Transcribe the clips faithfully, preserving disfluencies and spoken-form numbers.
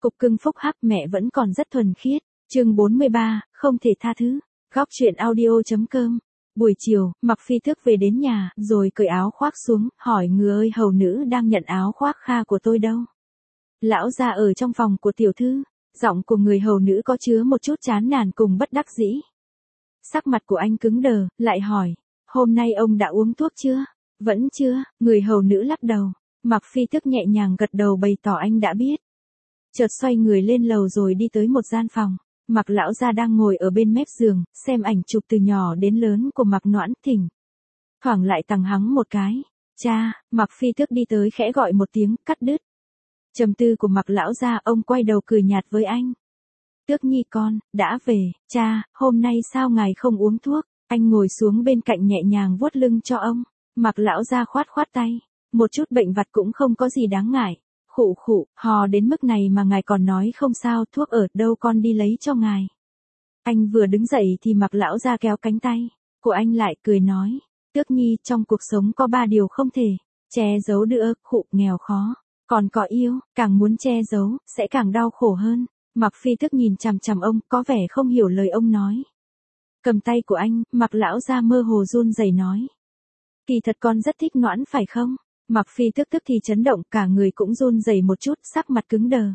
Cục cưng phúc hắc mẹ vẫn còn rất thuần khiết. Chương bốn mươi ba, không thể tha thứ. Góc truyện audio.com. Buổi chiều, Mặc Phi thức về đến nhà, rồi cởi áo khoác xuống, hỏi người ơi hầu nữ đang nhận áo khoác kha của tôi đâu. Lão gia ở trong phòng của tiểu thư. Giọng của người hầu nữ có chứa một chút chán nản cùng bất đắc dĩ. Sắc mặt của anh cứng đờ, lại hỏi, hôm nay ông đã uống thuốc chưa? Vẫn chưa, người hầu nữ lắc đầu. Mặc Phi thức nhẹ nhàng gật đầu bày tỏ anh đã biết. Chợt xoay người lên lầu rồi đi tới một gian phòng. Mặc lão gia đang ngồi ở bên mép giường, xem ảnh chụp từ nhỏ đến lớn của Mặc Noãn Thỉnh. Thoảng lại tằng hắng một cái. Cha, Mặc Phi thức đi tới khẽ gọi một tiếng, cắt đứt. Trầm tư của Mặc lão gia, ông quay đầu cười nhạt với anh. Tước Nhi con, đã về, cha, hôm nay sao ngài không uống thuốc? Anh ngồi xuống bên cạnh nhẹ nhàng vuốt lưng cho ông. Mặc lão gia khoát khoát tay. Một chút bệnh vặt cũng không có gì đáng ngại. Khụ khụ, hò đến mức này mà ngài còn nói không sao, thuốc ở đâu con đi lấy cho ngài. Anh vừa đứng dậy thì Mặc lão gia kéo cánh tay của anh lại cười nói. Tước Nhi, trong cuộc sống có ba điều không thể che giấu được, khụ, nghèo khó. Còn có yêu, càng muốn che giấu, sẽ càng đau khổ hơn. Mặc Phi thức nhìn chằm chằm ông, có vẻ không hiểu lời ông nói. Cầm tay của anh, Mặc lão gia mơ hồ run rẩy nói. Kỳ thật con rất thích Noãn phải không? Mặc Phi tức tức thì chấn động, cả người cũng run rẩy một chút, sắc mặt cứng đờ.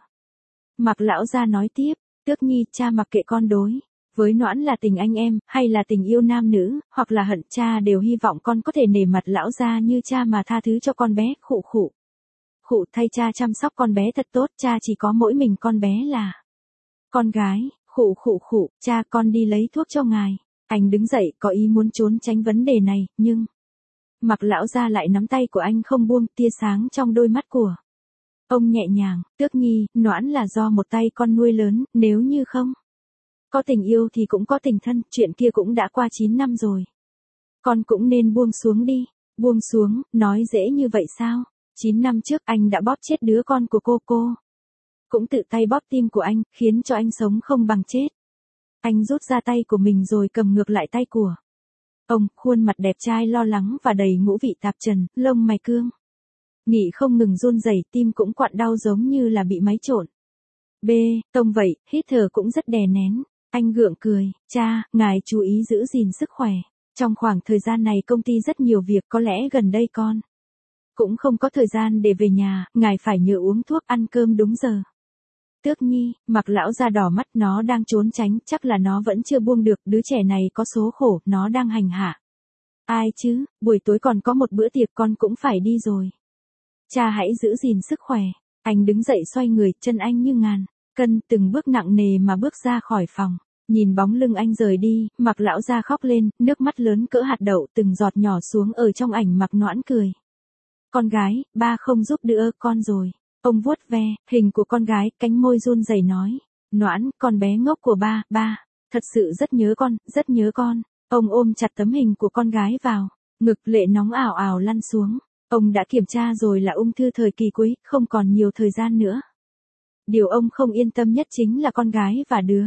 Mặc lão gia nói tiếp, Tước Nhi, cha mặc kệ con đối với Noãn là tình anh em, hay là tình yêu nam nữ, hoặc là hận, cha đều hy vọng con có thể nể mặt lão gia như cha mà tha thứ cho con bé. Khụ khụ. Khụ, thay cha chăm sóc con bé thật tốt, cha chỉ có mỗi mình con bé là con gái. Khụ khụ khụ, cha con đi lấy thuốc cho ngài. Anh đứng dậy, có ý muốn trốn tránh vấn đề này, nhưng Mặc lão gia lại nắm tay của anh không buông, tia sáng trong đôi mắt của ông nhẹ nhàng. Tước Nhi, Noãn là do một tay con nuôi lớn, nếu như không có tình yêu thì cũng có tình thân, chuyện kia cũng đã qua chín năm rồi. Con cũng nên buông xuống đi. Buông xuống, nói dễ như vậy sao? chín năm trước anh đã bóp chết đứa con của cô cô. Cũng tự tay bóp tim của anh, khiến cho anh sống không bằng chết. Anh rút ra tay của mình rồi cầm ngược lại tay của ông, khuôn mặt đẹp trai lo lắng và đầy ngũ vị tạp trần, lông mày cương nghị không ngừng run rẩy, tim cũng quặn đau giống như là bị máy trộn. B, tông vậy, hít thở cũng rất đè nén. Anh gượng cười, cha, ngài chú ý giữ gìn sức khỏe. Trong khoảng thời gian này công ty rất nhiều việc, có lẽ gần đây con cũng không có thời gian để về nhà, ngài phải nhớ uống thuốc, ăn cơm đúng giờ. Tước Nhi, Mặc lão gia đỏ mắt, nó đang trốn tránh, chắc là nó vẫn chưa buông được, đứa trẻ này có số khổ, nó đang hành hạ ai chứ, buổi tối còn có một bữa tiệc, con cũng phải đi rồi. Cha hãy giữ gìn sức khỏe. Anh đứng dậy xoay người, chân anh như ngàn cân, từng bước nặng nề mà bước ra khỏi phòng. Nhìn bóng lưng anh rời đi, Mặc lão gia khóc lên, nước mắt lớn cỡ hạt đậu từng giọt nhỏ xuống ở trong ảnh Mặc Noãn cười. Con gái, ba không giúp đỡ con rồi. Ông vuốt ve hình của con gái, cánh môi run rẩy nói. Noãn, con bé ngốc của ba, ba, thật sự rất nhớ con, rất nhớ con. Ông ôm chặt tấm hình của con gái vào ngực, lệ nóng ảo ảo lăn xuống. Ông đã kiểm tra rồi là ung thư thời kỳ cuối, không còn nhiều thời gian nữa. Điều ông không yên tâm nhất chính là con gái và đứa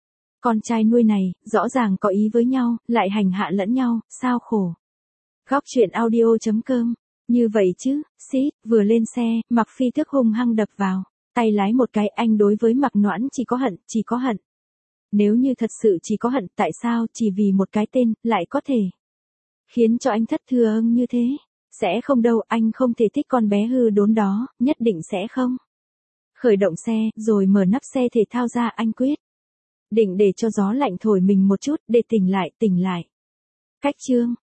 con trai nuôi này, rõ ràng có ý với nhau, lại hành hạ lẫn nhau, sao khổ. Góc truyện audio.com. Như vậy chứ, xít, vừa lên xe, Mặc Phi thức hung hăng đập vào tay lái một cái, anh đối với Mặc Noãn chỉ có hận, chỉ có hận. Nếu như thật sự chỉ có hận, tại sao chỉ vì một cái tên, lại có thể khiến cho anh thất thường như thế? Sẽ không đâu, anh không thể thích con bé hư đốn đó, nhất định sẽ không. Khởi động xe, rồi mở nắp xe thể thao ra, anh quyết định để cho gió lạnh thổi mình một chút, để tỉnh lại, tỉnh lại. Cách chương.